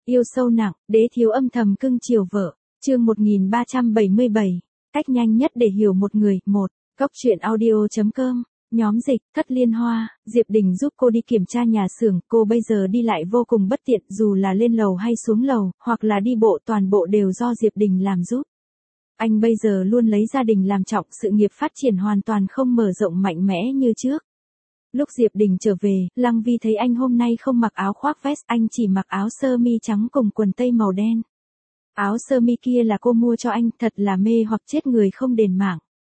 Yêu sâu nặng, đế thiếu âm thầm cưng chiều vợ. Chương 1377. Cách nhanh nhất để hiểu một người. 1. Góc truyện audio.com. Nhóm dịch, Thất Liên Hoa, Diệp Đình giúp cô đi kiểm tra nhà xưởng, cô bây giờ đi lại vô cùng bất tiện, dù là lên lầu hay xuống lầu, hoặc là đi bộ, toàn bộ đều do Diệp Đình làm giúp. Anh bây giờ luôn lấy gia đình làm trọng, sự nghiệp phát triển hoàn toàn không mở rộng mạnh mẽ như trước. Lúc Diệp Đình trở về, Lăng Vi thấy anh hôm nay không mặc áo khoác vest, anh chỉ mặc áo sơ mi trắng cùng quần tây màu đen. Áo sơ mi kia là cô mua cho anh, thật là mê hoặc chết người không đền mạng.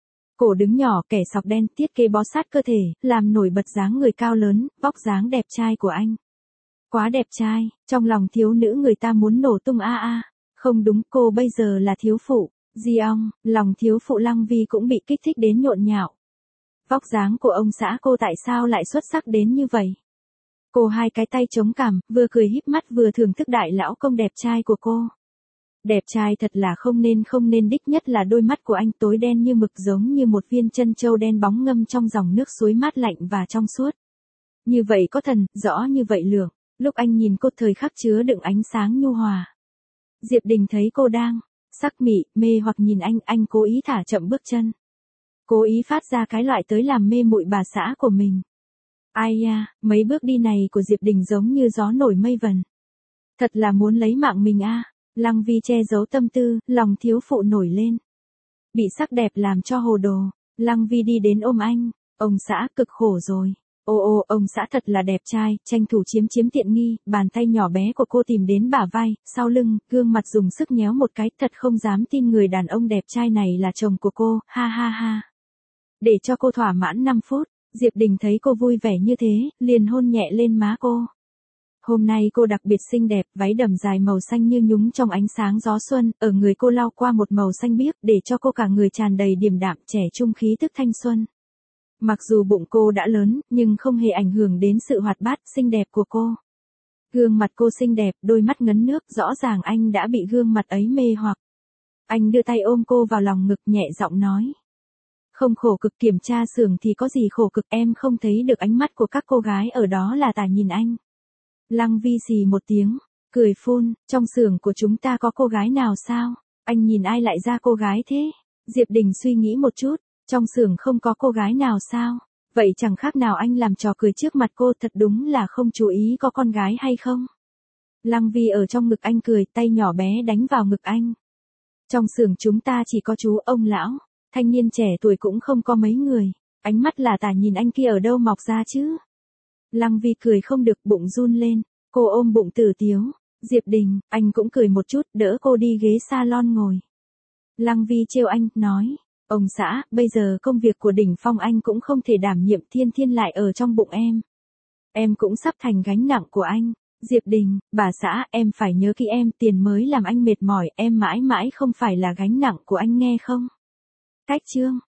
Cổ đứng nhỏ, kẻ sọc đen, thiết kế bó sát cơ thể, làm nổi bật dáng người cao lớn, vóc dáng đẹp trai của anh. Quá đẹp trai, trong lòng thiếu nữ người ta muốn nổ tung a a. Không đúng, cô bây giờ là thiếu phụ. Di ong, lòng thiếu phụ Lăng Vi cũng bị kích thích đến nhộn nhạo. Vóc dáng của ông xã cô tại sao lại xuất sắc đến như vậy? Cô hai cái tay chống cằm, vừa cười híp mắt vừa thưởng thức đại lão công đẹp trai của cô. Đẹp trai thật là không nên đích, nhất là đôi mắt của anh tối đen như mực, giống như một viên chân châu đen bóng ngâm trong dòng nước suối mát lạnh và trong suốt. Như vậy có thần, rõ như vậy lượng. Lúc anh nhìn cô thời khắc chứa đựng ánh sáng nhu hòa. Diệp Đình thấy cô đang sắc mị, mê hoặc nhìn anh cố ý thả chậm bước chân. Cố ý phát ra cái loại tới làm mê muội bà xã của mình. Ai da, mấy bước đi này của Diệp Đình giống như gió nổi mây vần. Thật là muốn lấy mạng mình a. Lăng Vi che giấu tâm tư, lòng thiếu phụ nổi lên. Bị sắc đẹp làm cho hồ đồ, Lăng Vi đi đến ôm anh. Ông xã cực khổ rồi. Ô, ông xã thật là đẹp trai, tranh thủ chiếm tiện nghi, bàn tay nhỏ bé của cô tìm đến bả vai, sau lưng, gương mặt dùng sức nhéo một cái, thật không dám tin người đàn ông đẹp trai này là chồng của cô, ha ha ha. Để cho cô thỏa mãn 5 phút, Diệp Đình thấy cô vui vẻ như thế, liền hôn nhẹ lên má cô. Hôm nay cô đặc biệt xinh đẹp, váy đầm dài màu xanh như nhúng trong ánh sáng gió xuân, ở người cô lau qua một màu xanh biếc để cho cô cả người tràn đầy điềm đạm, trẻ trung khí tức thanh xuân. Mặc dù bụng cô đã lớn, nhưng không hề ảnh hưởng đến sự hoạt bát, xinh đẹp của cô. Gương mặt cô xinh đẹp, đôi mắt ngấn nước, rõ ràng anh đã bị gương mặt ấy mê hoặc. Anh đưa tay ôm cô vào lòng ngực, nhẹ giọng nói. Không khổ cực, kiểm tra xưởng thì có gì khổ cực, em không thấy được ánh mắt của các cô gái ở đó là tà nhìn anh. Lăng Vi xì một tiếng, cười phun, trong xưởng của chúng ta có cô gái nào sao? Anh nhìn ai lại ra cô gái thế? Diệp Đình suy nghĩ một chút, trong xưởng không có cô gái nào sao? Vậy chẳng khác nào anh làm trò cười trước mặt cô, thật đúng là không chú ý có con gái hay không? Lăng Vi ở trong ngực anh cười, tay nhỏ bé đánh vào ngực anh. Trong xưởng chúng ta chỉ có chú ông lão, thanh niên trẻ tuổi cũng không có mấy người, ánh mắt là tà nhìn anh kia ở đâu mọc ra chứ? Lăng Vi cười không được, bụng run lên, cô ôm bụng tử tiếu. Diệp Đình, anh cũng cười một chút, đỡ cô đi ghế salon ngồi. Lăng Vi trêu anh, nói, ông xã, bây giờ công việc của đỉnh phong anh cũng không thể đảm nhiệm, thiên lại ở trong bụng em. Em cũng sắp thành gánh nặng của anh. Diệp Đình, bà xã, em phải nhớ kỹ em, tiền mới làm anh mệt mỏi, em mãi mãi không phải là gánh nặng của anh nghe không? Cách chương.